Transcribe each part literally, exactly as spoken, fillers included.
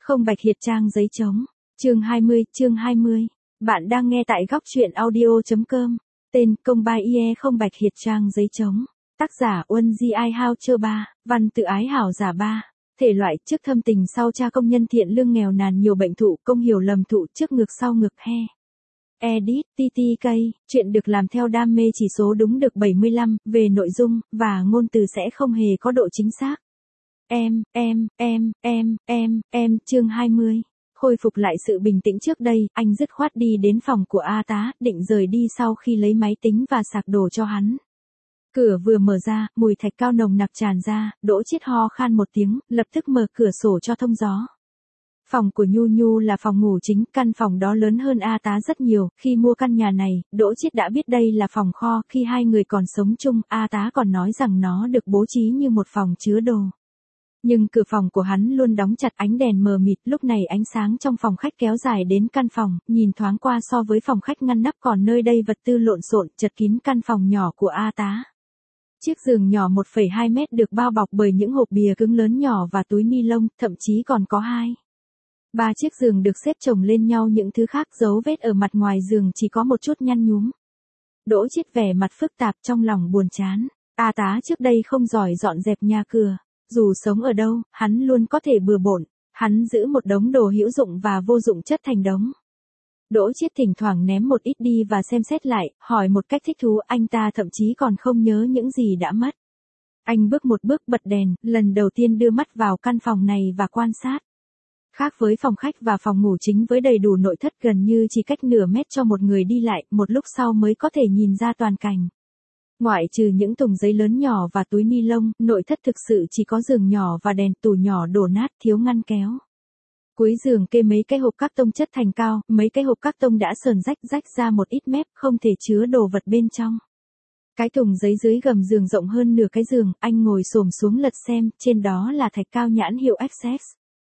Không bạch hiệt trang giấy trống. Chương hai mươi, chương hai mươi. Bạn đang nghe tại góc truyện audio.com. Tên: Công Bai Ie không bạch hiệt trang giấy trống. Tác giả: Uân Di Ai Hao Chơ Ba. Văn tự ái hảo giả ba. Thể loại: trước thâm tình sau cha công nhân thiện lương nghèo nàn nhiều bệnh thụ công hiểu lầm thụ trước ngược sau ngược he. Edit: tê tê ca. Chuyện được làm theo đam mê, chỉ số đúng được bảy mươi lăm, về nội dung và ngôn từ sẽ không hề có độ chính xác. Em, em, em, em, em, em, chương hai mươi. Khôi phục lại sự bình tĩnh trước đây, anh dứt khoát đi đến phòng của A Tá, định rời đi sau khi lấy máy tính và sạc đồ cho hắn. Cửa vừa mở ra, mùi thạch cao nồng nặc tràn ra, Đỗ Chiết ho khan một tiếng, lập tức mở cửa sổ cho thông gió. Phòng của Nhu Nhu là phòng ngủ chính, căn phòng đó lớn hơn A Tá rất nhiều, khi mua căn nhà này, Đỗ Chiết đã biết đây là phòng kho, khi hai người còn sống chung, A Tá còn nói rằng nó được bố trí như một phòng chứa đồ. Nhưng cửa phòng của hắn luôn đóng chặt, ánh đèn mờ mịt, lúc này ánh sáng trong phòng khách kéo dài đến căn phòng, nhìn thoáng qua so với phòng khách ngăn nắp, còn nơi đây vật tư lộn xộn, chật kín căn phòng nhỏ của A Tá. Chiếc giường nhỏ một phẩy hai mét được bao bọc bởi những hộp bìa cứng lớn nhỏ và túi ni lông, thậm chí còn có hai. Ba chiếc giường được xếp chồng lên nhau, những thứ khác dấu vết ở mặt ngoài giường chỉ có một chút nhăn nhúm. Đỗ Chiết vẻ mặt phức tạp, trong lòng buồn chán. A Tá trước đây không giỏi dọn dẹp nhà cửa. Dù sống ở đâu, hắn luôn có thể bừa bộn, hắn giữ một đống đồ hữu dụng và vô dụng chất thành đống. Đỗ Chiết thỉnh thoảng ném một ít đi và xem xét lại, hỏi một cách thích thú, anh ta thậm chí còn không nhớ những gì đã mất. Anh bước một bước, bật đèn, lần đầu tiên đưa mắt vào căn phòng này và quan sát. Khác với phòng khách và phòng ngủ chính với đầy đủ nội thất, gần như chỉ cách nửa mét cho một người đi lại, một lúc sau mới có thể nhìn ra toàn cảnh. Ngoại trừ những thùng giấy lớn nhỏ và túi ni lông, nội thất thực sự chỉ có giường nhỏ và đèn, tủ nhỏ đổ nát, thiếu ngăn kéo. Cuối giường kê mấy cái hộp các tông chất thành cao, mấy cái hộp các tông đã sờn rách rách ra một ít mép, không thể chứa đồ vật bên trong. Cái thùng giấy dưới gầm giường rộng hơn nửa cái giường, anh ngồi xổm xuống lật xem, trên đó là thạch cao nhãn hiệu Access.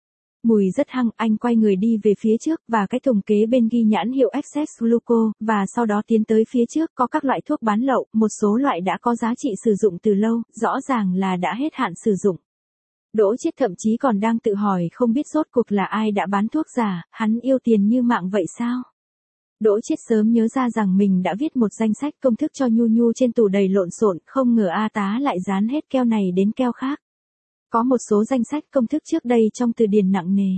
Mùi rất hăng, anh quay người đi về phía trước, và cái thùng kế bên ghi nhãn hiệu Access Gluco, và sau đó tiến tới phía trước, có các loại thuốc bán lậu, một số loại đã có giá trị sử dụng từ lâu, rõ ràng là đã hết hạn sử dụng. Đỗ Chiết thậm chí còn đang tự hỏi không biết rốt cuộc là ai đã bán thuốc giả, hắn yêu tiền như mạng vậy sao? Đỗ Chiết sớm nhớ ra rằng mình đã viết một danh sách công thức cho Nhu Nhu trên tủ đầy lộn xộn, không ngờ A Tá lại dán hết keo này đến keo khác. Có một số danh sách công thức trước đây trong từ điển nặng nề.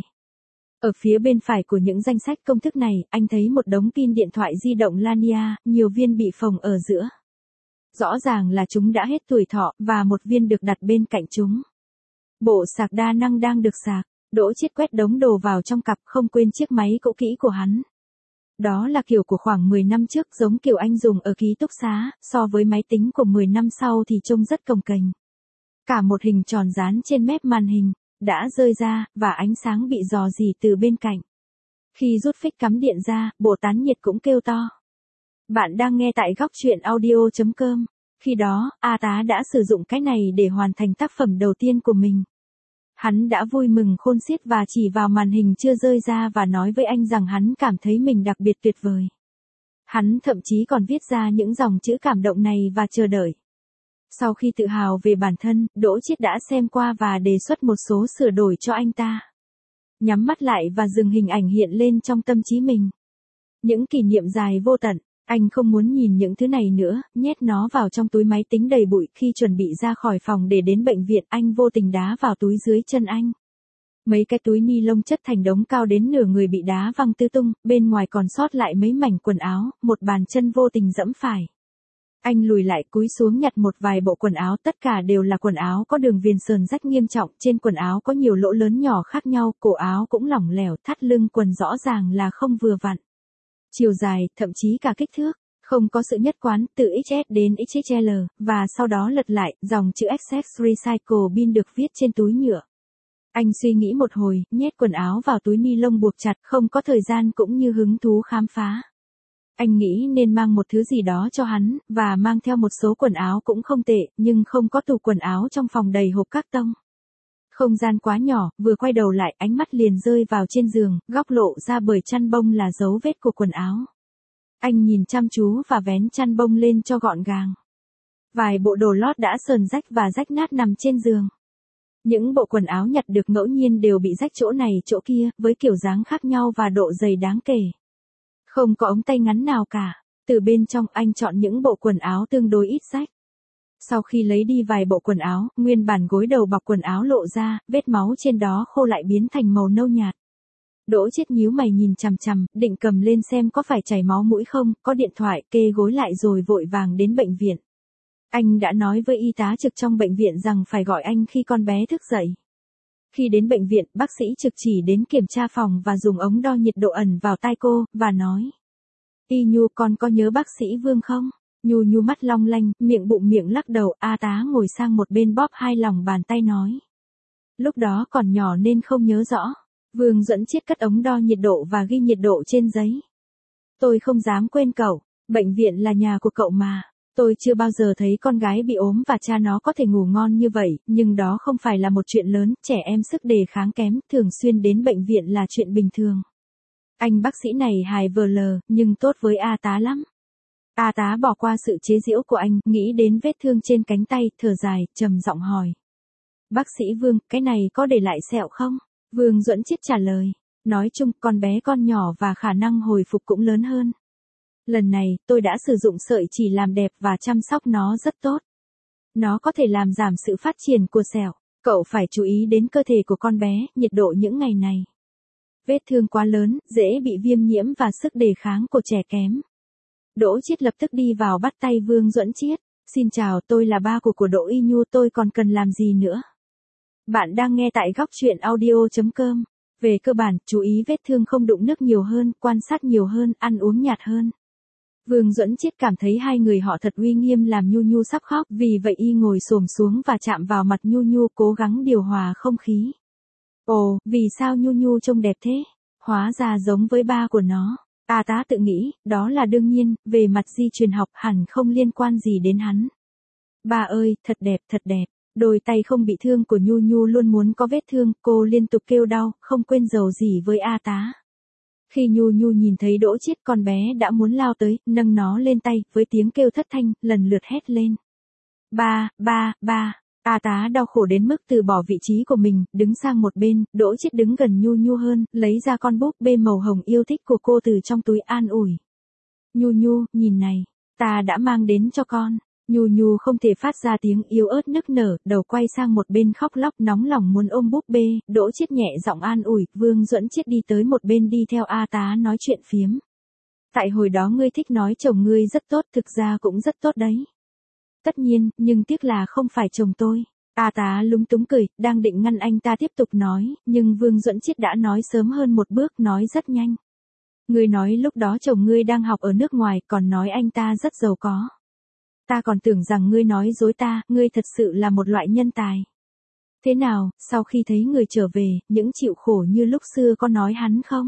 Ở phía bên phải của những danh sách công thức này, anh thấy một đống pin điện thoại di động Lania, nhiều viên bị phồng ở giữa. Rõ ràng là chúng đã hết tuổi thọ, và một viên được đặt bên cạnh chúng. Bộ sạc đa năng đang được sạc. Đỗ Chiết quét đống đồ vào trong cặp, không quên chiếc máy cũ kỹ của hắn. Đó là kiểu của khoảng mười năm trước, giống kiểu anh dùng ở ký túc xá, so với máy tính của mười năm sau thì trông rất cồng kềnh. Cả một hình tròn dán trên mép màn hình, đã rơi ra, và ánh sáng bị rò rỉ từ bên cạnh. Khi rút phích cắm điện ra, bộ tán nhiệt cũng kêu to. Bạn đang nghe tại góc truyện audio.com. Khi đó, A Tá đã sử dụng cái này để hoàn thành tác phẩm đầu tiên của mình. Hắn đã vui mừng khôn xiết và chỉ vào màn hình chưa rơi ra và nói với anh rằng hắn cảm thấy mình đặc biệt tuyệt vời. Hắn thậm chí còn viết ra những dòng chữ cảm động này và chờ đợi. Sau khi tự hào về bản thân, Đỗ Chiết đã xem qua và đề xuất một số sửa đổi cho anh ta. Nhắm mắt lại và dừng hình ảnh hiện lên trong tâm trí mình. Những kỷ niệm dài vô tận, anh không muốn nhìn những thứ này nữa, nhét nó vào trong túi máy tính đầy bụi. Khi chuẩn bị ra khỏi phòng để đến bệnh viện, anh vô tình đá vào túi dưới chân anh. Mấy cái túi ni lông chất thành đống cao đến nửa người bị đá văng tứ tung, bên ngoài còn sót lại mấy mảnh quần áo, một bàn chân vô tình dẫm phải. Anh lùi lại cúi xuống nhặt một vài bộ quần áo, tất cả đều là quần áo có đường viền sờn rách nghiêm trọng, trên quần áo có nhiều lỗ lớn nhỏ khác nhau, cổ áo cũng lỏng lẻo, thắt lưng quần rõ ràng là không vừa vặn. Chiều dài, thậm chí cả kích thước, không có sự nhất quán, từ ích ét đến ích ích lờ, và sau đó lật lại, dòng chữ Access Recycle Bin được viết trên túi nhựa. Anh suy nghĩ một hồi, nhét quần áo vào túi ni lông buộc chặt, không có thời gian cũng như hứng thú khám phá. Anh nghĩ nên mang một thứ gì đó cho hắn, và mang theo một số quần áo cũng không tệ, nhưng không có tủ quần áo trong phòng đầy hộp các tông. Không gian quá nhỏ, vừa quay đầu lại, ánh mắt liền rơi vào trên giường, góc lộ ra bởi chăn bông là dấu vết của quần áo. Anh nhìn chăm chú và vén chăn bông lên cho gọn gàng. Vài bộ đồ lót đã sờn rách và rách nát nằm trên giường. Những bộ quần áo nhặt được ngẫu nhiên đều bị rách chỗ này chỗ kia, với kiểu dáng khác nhau và độ dày đáng kể. Không có ống tay ngắn nào cả. Từ bên trong anh chọn những bộ quần áo tương đối ít rách. Sau khi lấy đi vài bộ quần áo, nguyên bản gối đầu bọc quần áo lộ ra, vết máu trên đó khô lại biến thành màu nâu nhạt. Đỗ Chiết nhíu mày nhìn chằm chằm, định cầm lên xem có phải chảy máu mũi không, có điện thoại, kê gối lại rồi vội vàng đến bệnh viện. Anh đã nói với y tá trực trong bệnh viện rằng phải gọi anh khi con bé thức dậy. Khi đến bệnh viện, bác sĩ trực chỉ đến kiểm tra phòng và dùng ống đo nhiệt độ ẩn vào tai cô, và nói. Y Nhu, con có nhớ bác sĩ Vương không? Nhu Nhu mắt long lanh, miệng bụng miệng lắc đầu, A tá ngồi sang một bên bóp hai lòng bàn tay nói. Lúc đó còn nhỏ nên không nhớ rõ. Vương Duẫn Chiết cất ống đo nhiệt độ và ghi nhiệt độ trên giấy. Tôi không dám quên cậu, bệnh viện là nhà của cậu mà. Tôi chưa bao giờ thấy con gái bị ốm và cha nó có thể ngủ ngon như vậy, nhưng đó không phải là một chuyện lớn, trẻ em sức đề kháng kém, thường xuyên đến bệnh viện là chuyện bình thường. Anh bác sĩ này hài vờ lờ, nhưng tốt với A tá lắm. A tá bỏ qua sự chế giễu của anh, nghĩ đến vết thương trên cánh tay, thở dài, trầm giọng hỏi. Bác sĩ Vương, cái này có để lại sẹo không? Vương Duẫn Chiết trả lời. Nói chung, con bé con nhỏ và khả năng hồi phục cũng lớn hơn. Lần này, tôi đã sử dụng sợi chỉ làm đẹp và chăm sóc nó rất tốt. Nó có thể làm giảm sự phát triển của sẹo. Cậu phải chú ý đến cơ thể của con bé, nhiệt độ những ngày này. Vết thương quá lớn, dễ bị viêm nhiễm và sức đề kháng của trẻ kém. Đỗ Chiết lập tức đi vào bắt tay Vương Duẫn Chiết. Xin chào, tôi là ba của của Đỗ Y Nhu, tôi còn cần làm gì nữa? Bạn đang nghe tại góc truyện audio chấm com. Về cơ bản, chú ý vết thương không đụng nước nhiều hơn, quan sát nhiều hơn, ăn uống nhạt hơn. Vương Duẫn Chiết cảm thấy hai người họ thật uy nghiêm làm Nhu Nhu sắp khóc, vì vậy y ngồi xổm xuống và chạm vào mặt Nhu Nhu cố gắng điều hòa không khí. Ồ, vì sao Nhu Nhu trông đẹp thế? Hóa ra giống với ba của nó. A tá tự nghĩ, đó là đương nhiên, về mặt di truyền học hẳn không liên quan gì đến hắn. Ba ơi, thật đẹp, thật đẹp. Đôi tay không bị thương của Nhu Nhu luôn muốn có vết thương, cô liên tục kêu đau, không quên giàu gì với A tá. Khi Nhu Nhu nhìn thấy Đỗ Chiết, con bé đã muốn lao tới, nâng nó lên tay, với tiếng kêu thất thanh, lần lượt hét lên. Ba, ba, ba. A tá đau khổ đến mức từ bỏ vị trí của mình, đứng sang một bên, Đỗ Chiết đứng gần Nhu Nhu hơn, lấy ra con búp bê màu hồng yêu thích của cô từ trong túi an ủi. Nhu Nhu, nhìn này, ta đã mang đến cho con. Nhu Nhu không thể phát ra tiếng yếu ớt nức nở, đầu quay sang một bên khóc lóc nóng lòng muốn ôm búp bê, Đỗ Chiết nhẹ giọng an ủi, Vương Duẫn Chiết đi tới một bên đi theo A tá nói chuyện phiếm. Tại hồi đó ngươi thích nói chồng ngươi rất tốt, thực ra cũng rất tốt đấy. Tất nhiên, nhưng tiếc là không phải chồng tôi. A tá lúng túng cười, đang định ngăn anh ta tiếp tục nói, nhưng Vương Duẫn Chiết đã nói sớm hơn một bước, nói rất nhanh. Ngươi nói lúc đó chồng ngươi đang học ở nước ngoài, còn nói anh ta rất giàu có. Ta còn tưởng rằng ngươi nói dối ta, ngươi thật sự là một loại nhân tài. Thế nào, sau khi thấy người trở về, những chịu khổ như lúc xưa có nói hắn không?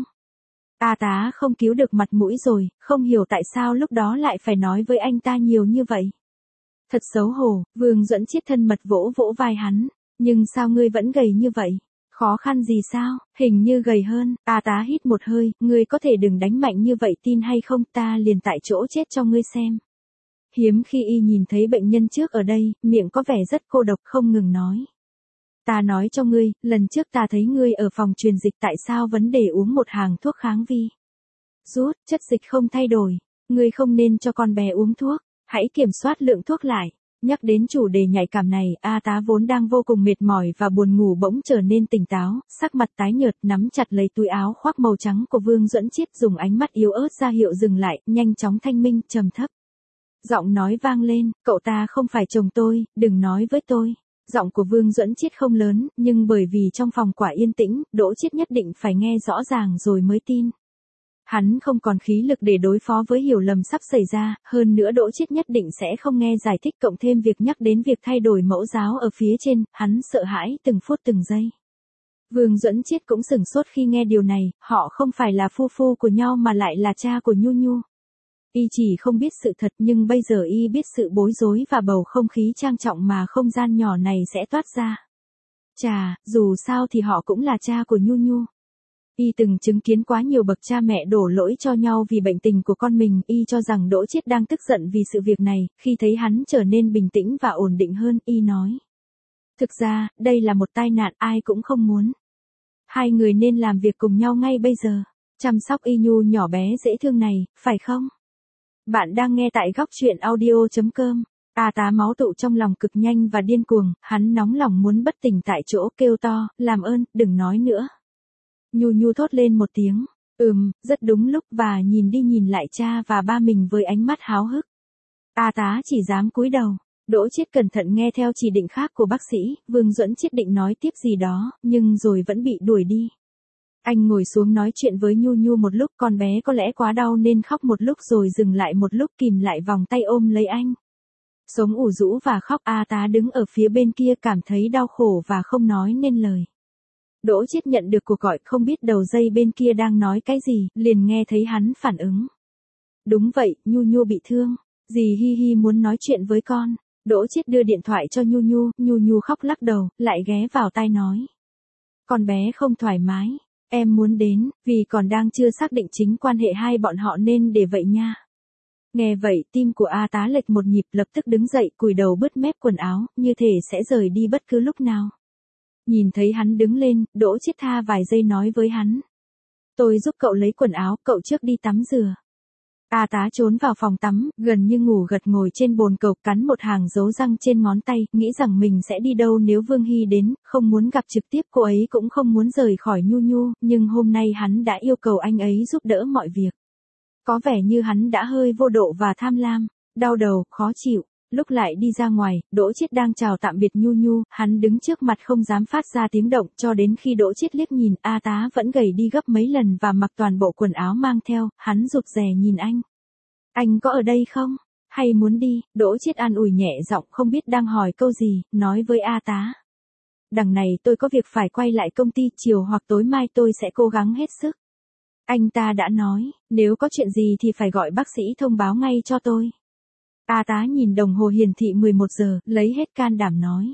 A tá không cứu được mặt mũi rồi, không hiểu tại sao lúc đó lại phải nói với anh ta nhiều như vậy. Thật xấu hổ, Vương Duẫn Chiết thân mật vỗ vỗ vai hắn. Nhưng sao ngươi vẫn gầy như vậy? Khó khăn gì sao? Hình như gầy hơn. A tá hít một hơi, ngươi có thể đừng đánh mạnh như vậy, tin hay không, ta liền tại chỗ chết cho ngươi xem. Hiếm khi y nhìn thấy bệnh nhân trước ở đây, miệng có vẻ rất cô độc, không ngừng nói. Ta nói cho ngươi, lần trước ta thấy ngươi ở phòng truyền dịch, tại sao vấn đề uống một hàng thuốc kháng vi rút, chất dịch không thay đổi. Ngươi không nên cho con bé uống thuốc, hãy kiểm soát lượng thuốc lại. Nhắc đến chủ đề nhạy cảm này, A tá vốn đang vô cùng mệt mỏi và buồn ngủ bỗng trở nên tỉnh táo, sắc mặt tái nhợt, nắm chặt lấy túi áo khoác màu trắng của Vương Duẫn Chiết, dùng ánh mắt yếu ớt ra hiệu dừng lại, nhanh chóng thanh minh, trầm thấp. Giọng nói vang lên, cậu ta không phải chồng tôi, đừng nói với tôi. Giọng của Vương Duẫn Chiết không lớn, nhưng bởi vì trong phòng quả yên tĩnh, Đỗ Chiết nhất định phải nghe rõ ràng rồi mới tin. Hắn không còn khí lực để đối phó với hiểu lầm sắp xảy ra, hơn nữa Đỗ Chiết nhất định sẽ không nghe giải thích, cộng thêm việc nhắc đến việc thay đổi mẫu giáo ở phía trên, hắn sợ hãi từng phút từng giây. Vương Duẫn Chiết cũng sửng sốt khi nghe điều này, họ không phải là phu phu của nhau mà lại là cha của Nhu Nhu. Y chỉ không biết sự thật, nhưng bây giờ y biết sự bối rối và bầu không khí trang trọng mà không gian nhỏ này sẽ toát ra. Chà, dù sao thì họ cũng là cha của Nhu Nhu. Y từng chứng kiến quá nhiều bậc cha mẹ đổ lỗi cho nhau vì bệnh tình của con mình, y cho rằng Đỗ Chiết đang tức giận vì sự việc này, khi thấy hắn trở nên bình tĩnh và ổn định hơn, y nói. Thực ra, đây là một tai nạn ai cũng không muốn. Hai người nên làm việc cùng nhau ngay bây giờ. Chăm sóc Y Nhu nhỏ bé dễ thương này, phải không? Bạn đang nghe tại góc truyện audio.com. A Tá máu tụ trong lòng cực nhanh và điên cuồng, hắn nóng lòng muốn bất tỉnh tại chỗ kêu to, làm ơn, đừng nói nữa. Nhu Nhu thốt lên một tiếng, ừm, rất đúng lúc và nhìn đi nhìn lại cha và ba mình với ánh mắt háo hức. A Tá chỉ dám cúi đầu. Đỗ Chiết cẩn thận nghe theo chỉ định khác của bác sĩ, Vương Duẫn Chiết định nói tiếp gì đó, nhưng rồi vẫn bị đuổi đi. Anh ngồi xuống nói chuyện với Nhu Nhu một lúc, con bé có lẽ quá đau nên khóc một lúc rồi dừng lại một lúc kìm lại vòng tay ôm lấy anh. Sống ủ rũ và khóc, A Tá đứng ở phía bên kia cảm thấy đau khổ và không nói nên lời. Đỗ Chiết nhận được cuộc gọi, không biết đầu dây bên kia đang nói cái gì, liền nghe thấy hắn phản ứng. Đúng vậy, Nhu Nhu bị thương. Dì Hi Hi muốn nói chuyện với con. Đỗ Chiết đưa điện thoại cho Nhu Nhu, Nhu Nhu khóc lắc đầu, lại ghé vào tai nói. Con bé không thoải mái, em muốn đến, vì còn đang chưa xác định chính quan hệ hai bọn họ nên để vậy nha. Nghe vậy, tim của A Tá lệch một nhịp, lập tức đứng dậy, cúi đầu bứt mép quần áo, như thể sẽ rời đi bất cứ lúc nào. Nhìn thấy hắn đứng lên, Đỗ Chiết tha vài giây nói với hắn. Tôi giúp cậu lấy quần áo, cậu trước đi tắm rửa. A Tá trốn vào phòng tắm, gần như ngủ gật ngồi trên bồn cầu, cắn một hàng dấu răng trên ngón tay, nghĩ rằng mình sẽ đi đâu nếu Vương Hy đến, không muốn gặp trực tiếp cô ấy cũng không muốn rời khỏi Nhu Nhu, nhưng hôm nay hắn đã yêu cầu anh ấy giúp đỡ mọi việc. Có vẻ như hắn đã hơi vô độ và tham lam, đau đầu, khó chịu. Lúc lại đi ra ngoài, Đỗ Chiết đang chào tạm biệt Nhu Nhu, hắn đứng trước mặt không dám phát ra tiếng động, cho đến khi Đỗ Chiết liếc nhìn, A Tá vẫn gầy đi gấp mấy lần và mặc toàn bộ quần áo mang theo, hắn rụt rè nhìn anh. Anh có ở đây không? Hay muốn đi? Đỗ Chiết an ủi nhẹ giọng, không biết đang hỏi câu gì, nói với A Tá. Đằng này tôi có việc phải quay lại công ty, chiều hoặc tối mai tôi sẽ cố gắng hết sức. Anh ta đã nói, nếu có chuyện gì thì phải gọi bác sĩ thông báo ngay cho tôi. A Tá nhìn đồng hồ hiển thị mười một giờ, lấy hết can đảm nói.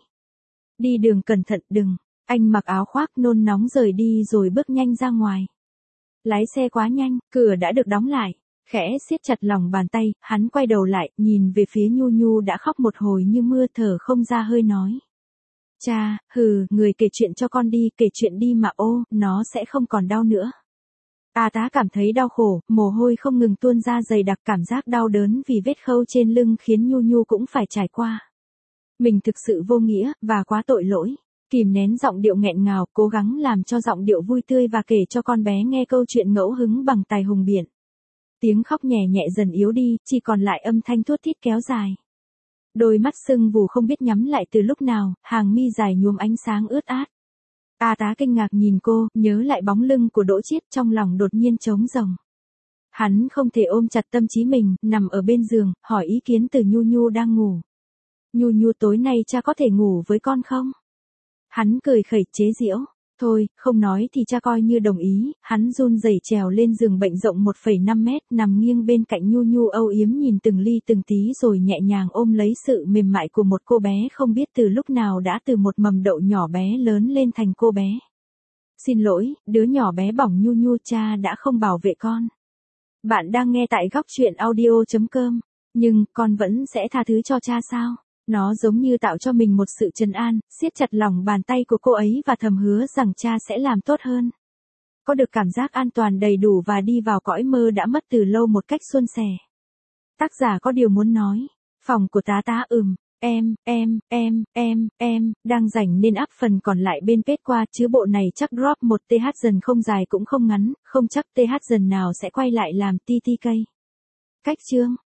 Đi đường cẩn thận, đừng. Anh mặc áo khoác nôn nóng rời đi rồi bước nhanh ra ngoài. Lái xe quá nhanh, cửa đã được đóng lại. Khẽ siết chặt lòng bàn tay, hắn quay đầu lại, nhìn về phía Nhu Nhu đã khóc một hồi như mưa, thở không ra hơi nói. Cha, hừ, người kể chuyện cho con đi, kể chuyện đi mà ô, nó sẽ không còn đau nữa. A Tá cảm thấy đau khổ, mồ hôi không ngừng tuôn ra dày đặc, cảm giác đau đớn vì vết khâu trên lưng khiến Nhu Nhu cũng phải trải qua. Mình thực sự vô nghĩa, và quá tội lỗi. Kìm nén giọng điệu nghẹn ngào, cố gắng làm cho giọng điệu vui tươi và kể cho con bé nghe câu chuyện ngẫu hứng bằng tài hùng biện. Tiếng khóc nhẹ nhẹ dần yếu đi, chỉ còn lại âm thanh thút thít kéo dài. Đôi mắt sưng vù không biết nhắm lại từ lúc nào, hàng mi dài nhuốm ánh sáng ướt át. A Tá kinh ngạc nhìn cô, nhớ lại bóng lưng của Đỗ Chiết, trong lòng đột nhiên trống rỗng. Hắn không thể ôm chặt tâm trí mình, nằm ở bên giường, hỏi ý kiến từ Nhu Nhu đang ngủ. Nhu Nhu, tối nay cha có thể ngủ với con không? Hắn cười khẩy chế giễu. Thôi, không nói thì cha coi như đồng ý. Hắn run rẩy trèo lên giường bệnh rộng một phẩy năm mét, nằm nghiêng bên cạnh Nhu Nhu, âu yếm nhìn từng ly từng tí rồi nhẹ nhàng ôm lấy sự mềm mại của một cô bé không biết từ lúc nào đã từ một mầm đậu nhỏ bé lớn lên thành cô bé. Xin lỗi, đứa nhỏ bé bỏng Nhu Nhu, cha đã không bảo vệ con. Bạn đang nghe tại góc truyện audio.com. Nhưng, con vẫn sẽ tha thứ cho cha sao? Nó giống như tạo cho mình một sự trấn an, siết chặt lòng bàn tay của cô ấy và thầm hứa rằng cha sẽ làm tốt hơn. Có được cảm giác an toàn đầy đủ và đi vào cõi mơ đã mất từ lâu một cách suôn sẻ. Tác giả có điều muốn nói. Phòng của Tá Tá, ừm, em, em, em, em, em, đang rảnh nên up phần còn lại bên page qua, chứ bộ này chắc drop một th dần không dài cũng không ngắn, không chắc th dần nào sẽ quay lại làm tê tê ca. Cách chương.